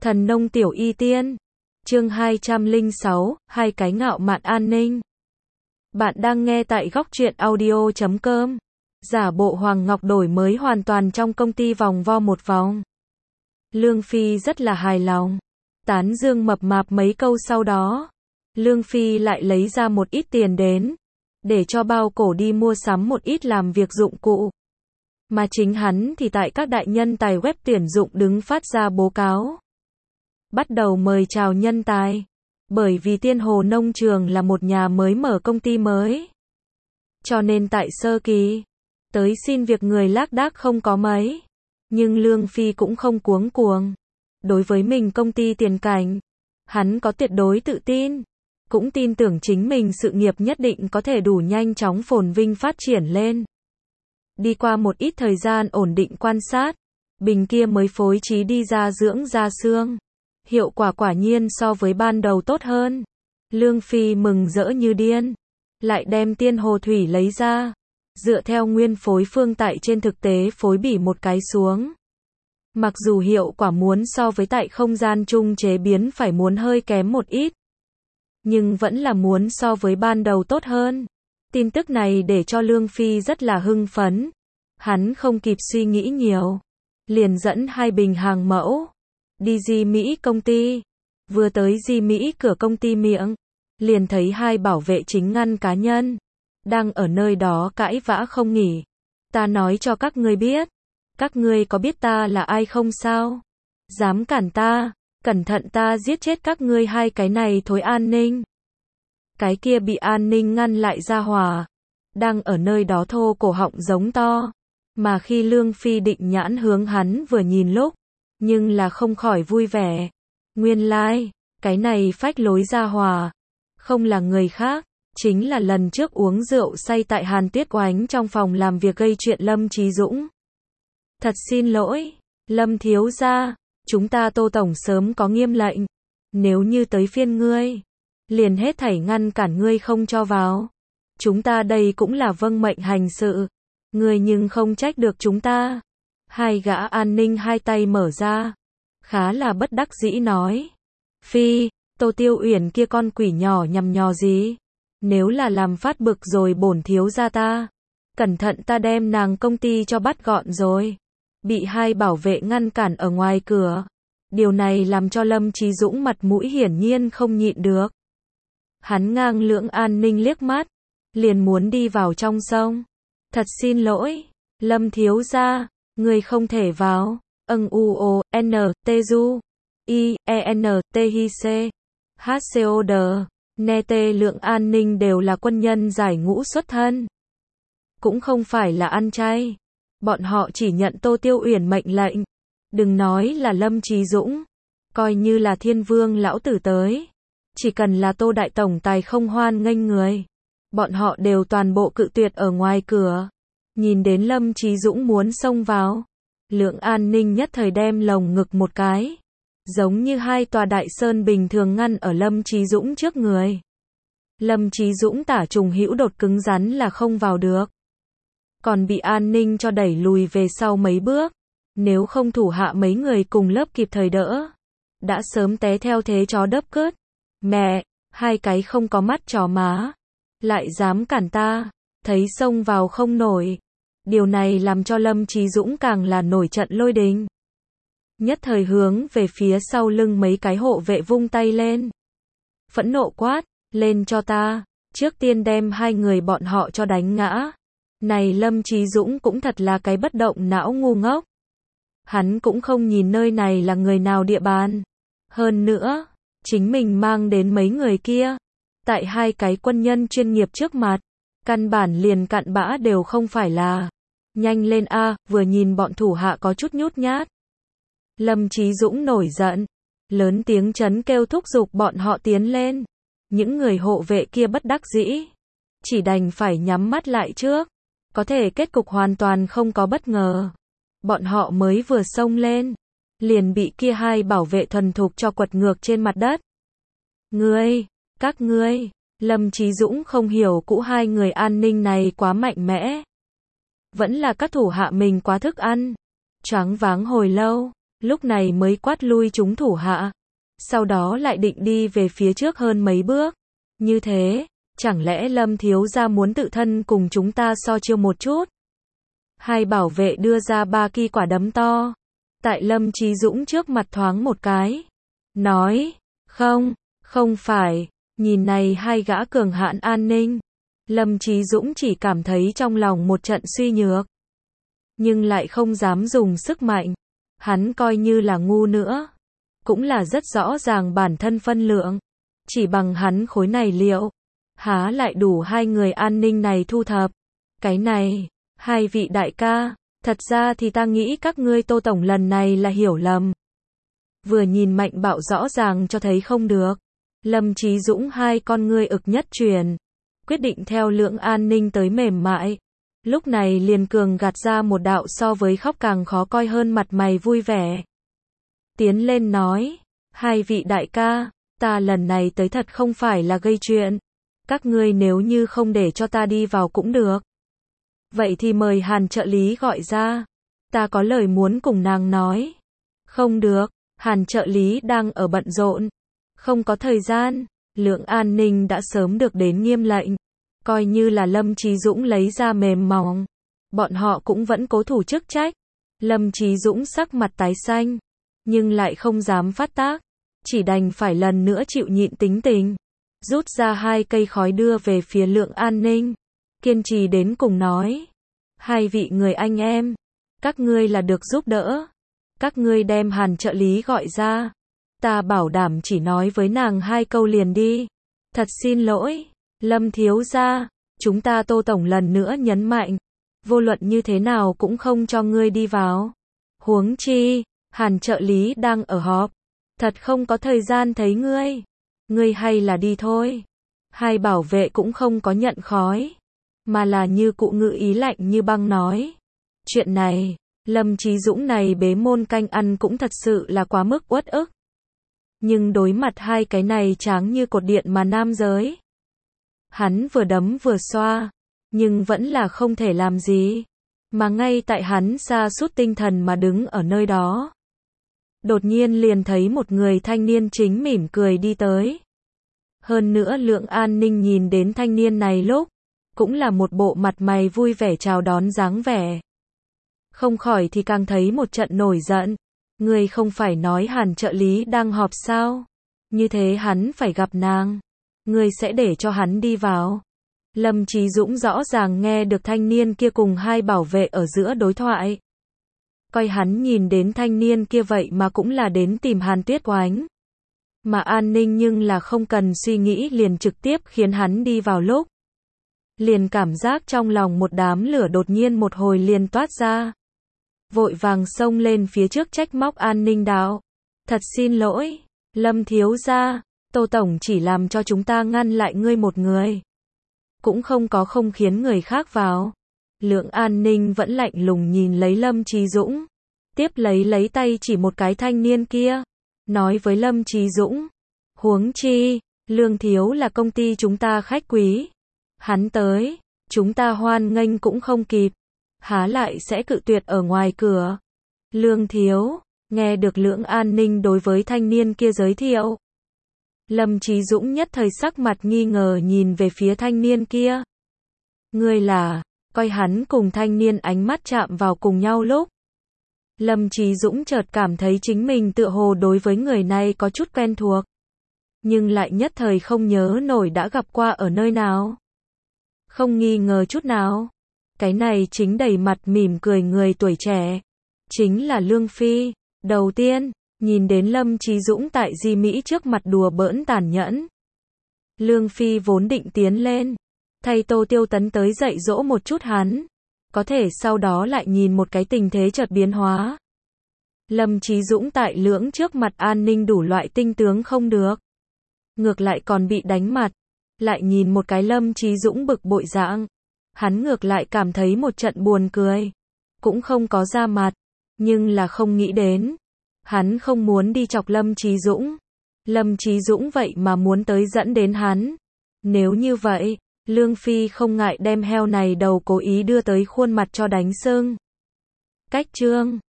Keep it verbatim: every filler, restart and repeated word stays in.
Thần nông tiểu y tiên. Chương hai trăm lẻ sáu, hai cái ngạo mạn an ninh. Bạn đang nghe tại góc truyện audio chấm com. Giả bộ Hoàng Ngọc đổi mới hoàn toàn trong công ty vòng vo một vòng. Lương Phi rất là hài lòng. Tán dương mập mạp mấy câu sau đó. Lương Phi lại lấy ra một ít tiền đến. Để cho bao cổ đi mua sắm một ít làm việc dụng cụ. Mà chính hắn thì tại các đại nhân tài web tuyển dụng đứng phát ra báo cáo. Bắt đầu mời chào nhân tài. Bởi vì Tiên Hồ Nông Trường là một nhà mới mở công ty mới. Cho nên tại sơ kỳ, tới xin việc người lác đác không có mấy. Nhưng Lương Phi cũng không cuống cuồng. Đối với mình công ty tiền cảnh, hắn có tuyệt đối tự tin. Cũng tin tưởng chính mình sự nghiệp nhất định có thể đủ nhanh chóng phồn vinh phát triển lên. Đi qua một ít thời gian ổn định quan sát, bình kia mới phối trí đi ra dưỡng da xương. Hiệu quả quả nhiên so với ban đầu tốt hơn. Lương Phi mừng rỡ như điên. Lại đem Tiên Hồ Thủy lấy ra. Dựa theo nguyên phối phương tại trên thực tế phối bỉ một cái xuống. Mặc dù hiệu quả muốn so với tại không gian chung chế biến phải muốn hơi kém một ít. Nhưng vẫn là muốn so với ban đầu tốt hơn. Tin tức này để cho Lương Phi rất là hưng phấn. Hắn không kịp suy nghĩ nhiều. Liền dẫn hai bình hàng mẫu. Đi Di Mỹ công ty. Vừa tới Di Mỹ cửa công ty miệng. Liền thấy hai bảo vệ chính ngăn cá nhân. Đang ở nơi đó cãi vã không nghỉ. Ta nói cho các ngươi biết. Các ngươi có biết ta là ai không sao? Dám cản ta. Cẩn thận ta giết chết các ngươi hai cái này thối an ninh. Cái kia bị an ninh ngăn lại ra hòa. Đang ở nơi đó thô cổ họng giống to. Mà khi Lương Phi định nhãn hướng hắn vừa nhìn lúc. Nhưng là không khỏi vui vẻ. Nguyên lai, like, cái này phách lối ra hòa. Không là người khác. Chính là lần trước uống rượu say tại Hàn Tuyết Oánh trong phòng làm việc gây chuyện Lâm Chí Dũng. Thật xin lỗi, Lâm thiếu gia. Chúng ta Tô Tổng sớm có nghiêm lệnh. Nếu như tới phiên ngươi, liền hết thảy ngăn cản ngươi không cho vào. Chúng ta đây cũng là vâng mệnh hành sự. Ngươi nhưng không trách được chúng ta. Hai gã an ninh hai tay mở ra. Khá là bất đắc dĩ nói. Phi, Tô Tiêu Uyển kia con quỷ nhỏ nhằm nhò gì? Nếu là làm phát bực rồi bổn thiếu gia ta. Cẩn thận ta đem nàng công ty cho bắt gọn rồi. Bị hai bảo vệ ngăn cản ở ngoài cửa. Điều này làm cho Lâm Chí Dũng mặt mũi hiển nhiên không nhịn được. Hắn ngang lưỡng an ninh liếc mắt. Liền muốn đi vào trong sông. Thật xin lỗi, Lâm thiếu gia. Người không thể vào. Âng u o, n, t du, i, e n, t hi c, h c o d, ne tê lượng an ninh đều là quân nhân giải ngũ xuất thân. Cũng không phải là ăn chay. Bọn họ chỉ nhận Tô Tiêu Uyển mệnh lệnh. Đừng nói là Lâm Chí Dũng. Coi như là Thiên Vương lão tử tới. Chỉ cần là Tô Đại Tổng Tài không hoan nghênh người. Bọn họ đều toàn bộ cự tuyệt ở ngoài cửa. Nhìn đến Lâm Chí Dũng muốn xông vào. Lượng an ninh nhất thời đem lồng ngực một cái. Giống như hai tòa đại sơn bình thường ngăn ở Lâm Chí Dũng trước người. Lâm Chí Dũng tả trùng hữu đột cứng rắn là không vào được. Còn bị an ninh cho đẩy lùi về sau mấy bước. Nếu không thủ hạ mấy người cùng lớp kịp thời đỡ. Đã sớm té theo thế chó đớp cướt. Mẹ, hai cái không có mắt chó má. Lại dám cản ta. Thấy xông vào không nổi. Điều này làm cho Lâm Chí Dũng càng là nổi trận lôi đình. Nhất thời hướng về phía sau lưng mấy cái hộ vệ vung tay lên. Phẫn nộ quát, lên cho ta. Trước tiên đem hai người bọn họ cho đánh ngã. Này Lâm Chí Dũng cũng thật là cái bất động não ngu ngốc. Hắn cũng không nhìn nơi này là người nào địa bàn. Hơn nữa, chính mình mang đến mấy người kia. Tại hai cái quân nhân chuyên nghiệp trước mặt. Căn bản liền cặn bã đều không phải là. Nhanh lên a, vừa nhìn bọn thủ hạ có chút nhút nhát. Lâm Chí Dũng nổi giận. Lớn tiếng trấn kêu thúc giục bọn họ tiến lên. Những người hộ vệ kia bất đắc dĩ. Chỉ đành phải nhắm mắt lại trước. Có thể kết cục hoàn toàn không có bất ngờ. Bọn họ mới vừa xông lên. Liền bị kia hai bảo vệ thuần thục cho quật ngược trên mặt đất. Ngươi, các ngươi, Lâm Chí Dũng không hiểu cũ hai người an ninh này quá mạnh mẽ. Vẫn là các thủ hạ mình quá thức ăn. Choáng váng hồi lâu. lúc này mới quát lui chúng thủ hạ. Sau đó lại định đi về phía trước hơn mấy bước. Như thế, chẳng lẽ Lâm thiếu gia muốn tự thân cùng chúng ta so chiêu một chút? Hai bảo vệ đưa ra ba ki quả đấm to. Tại Lâm Chí Dũng trước mặt thoáng một cái. Nói, không, không phải, nhìn này hai gã cường hãn an ninh. Lâm Chí Dũng chỉ cảm thấy trong lòng một trận suy nhược. Nhưng lại không dám dùng sức mạnh. Hắn coi như là ngu nữa. Cũng là rất rõ ràng bản thân phân lượng. Chỉ bằng hắn khối này liệu. Há lại đủ hai người an ninh này thu thập. Cái này, hai vị đại ca, thật ra thì ta nghĩ các ngươi Tô Tổng lần này là hiểu lầm. Vừa nhìn Mạnh Bạo rõ ràng cho thấy không được. Lâm Chí Dũng hai con ngươi ực nhất truyền. Quyết định theo Lượng An Ninh tới mềm mại. Lúc này liền cường gạt ra một đạo so với khóc càng khó coi hơn mặt mày vui vẻ. Tiến lên nói, hai vị đại ca, ta lần này tới thật không phải là gây chuyện. Các ngươi nếu như không để cho ta đi vào cũng được. Vậy thì mời Hàn trợ lý gọi ra. Ta có lời muốn cùng nàng nói. Không được, Hàn trợ lý đang ở bận rộn. Không có thời gian. Lượng An Ninh đã sớm được đến nghiêm lệnh. Coi như là Lâm Chí Dũng lấy ra mềm mỏng. Bọn họ cũng vẫn cố thủ chức trách. Lâm Chí Dũng sắc mặt tái xanh. Nhưng lại không dám phát tác. Chỉ đành phải lần nữa chịu nhịn tính tình. Rút ra hai cây khói đưa về phía Lượng An Ninh. Kiên trì đến cùng nói. Hai vị người anh em. Các ngươi là được giúp đỡ. Các ngươi đem Hàn trợ lý gọi ra. Ta bảo đảm chỉ nói với nàng hai câu liền đi. Thật xin lỗi. Lâm thiếu gia. Chúng ta Tô Tổng lần nữa nhấn mạnh. Vô luận như thế nào cũng không cho ngươi đi vào. Huống chi. Hàn trợ lý đang ở họp. Thật không có thời gian thấy ngươi. Ngươi hay là đi thôi. Hai bảo vệ cũng không có nhận khói. Mà là như cụ ngự ý lạnh như băng nói. Chuyện này, Lâm Chí Dũng này bế môn canh ăn cũng thật sự là quá mức uất ức. Nhưng đối mặt hai cái này tráng như cột điện mà nam giới. Hắn vừa đấm vừa xoa. Nhưng vẫn là không thể làm gì. Mà ngay tại hắn sa sút tinh thần mà đứng ở nơi đó. Đột nhiên liền thấy một người thanh niên chính mỉm cười đi tới. Hơn nữa Lượng An Ninh nhìn đến thanh niên này lúc. Cũng là một bộ mặt mày vui vẻ chào đón dáng vẻ. Không khỏi thì càng thấy một trận nổi giận. Người không phải nói Hàn trợ lý đang họp sao? Như thế hắn phải gặp nàng. Người sẽ để cho hắn đi vào. Lâm Chí Dũng rõ ràng nghe được thanh niên kia cùng hai bảo vệ ở giữa đối thoại. Coi hắn nhìn đến thanh niên kia vậy mà cũng là đến tìm Hàn Tuyết Oánh. Mà An Ninh nhưng là không cần suy nghĩ liền trực tiếp khiến hắn đi vào lúc. Liền cảm giác trong lòng một đám lửa đột nhiên một hồi liền toát ra. Vội vàng xông lên phía trước trách móc An Ninh đạo. Thật xin lỗi, Lâm thiếu gia, Tô Tổng chỉ làm cho chúng ta ngăn lại ngươi một người. Cũng không có không khiến người khác vào. Lượng An Ninh vẫn lạnh lùng nhìn lấy Lâm Chí Dũng. Tiếp lấy lấy tay chỉ một cái thanh niên kia. Nói với Lâm Chí Dũng. Huống chi, Lương thiếu là công ty chúng ta khách quý. Hắn tới, chúng ta hoan nghênh cũng không kịp. Há lại sẽ cự tuyệt ở ngoài cửa. Lương thiếu, nghe được Lượng An Ninh đối với thanh niên kia giới thiệu. Lâm Chí Dũng nhất thời sắc mặt nghi ngờ nhìn về phía thanh niên kia. Ngươi là, coi hắn cùng thanh niên ánh mắt chạm vào cùng nhau lúc. Lâm Chí Dũng chợt cảm thấy chính mình tựa hồ đối với người này có chút quen thuộc. Nhưng lại nhất thời không nhớ nổi đã gặp qua ở nơi nào. Không nghi ngờ chút nào. Cái này chính đầy mặt mỉm cười người tuổi trẻ. Chính là Lương Phi. Đầu tiên, nhìn đến Lâm Chí Dũng tại Di Mỹ trước mặt đùa bỡn tàn nhẫn. Lương Phi vốn định tiến lên. Thay Tô Tiêu Tấn tới dạy dỗ một chút hắn. Có thể sau đó lại nhìn một cái tình thế chợt biến hóa. Lâm Chí Dũng tại Lưỡng trước mặt An Ninh đủ loại tinh tướng không được. Ngược lại còn bị đánh mặt. Lại nhìn một cái Lâm Chí Dũng bực bội dạng. Hắn ngược lại cảm thấy một trận buồn cười. Cũng không có ra mặt. Nhưng là không nghĩ đến. Hắn không muốn đi chọc Lâm Chí Dũng. Lâm Chí Dũng vậy mà muốn tới dẫn đến hắn. Nếu như vậy, Lương Phi không ngại đem heo này đầu cố ý đưa tới khuôn mặt cho đánh sưng. Cách chương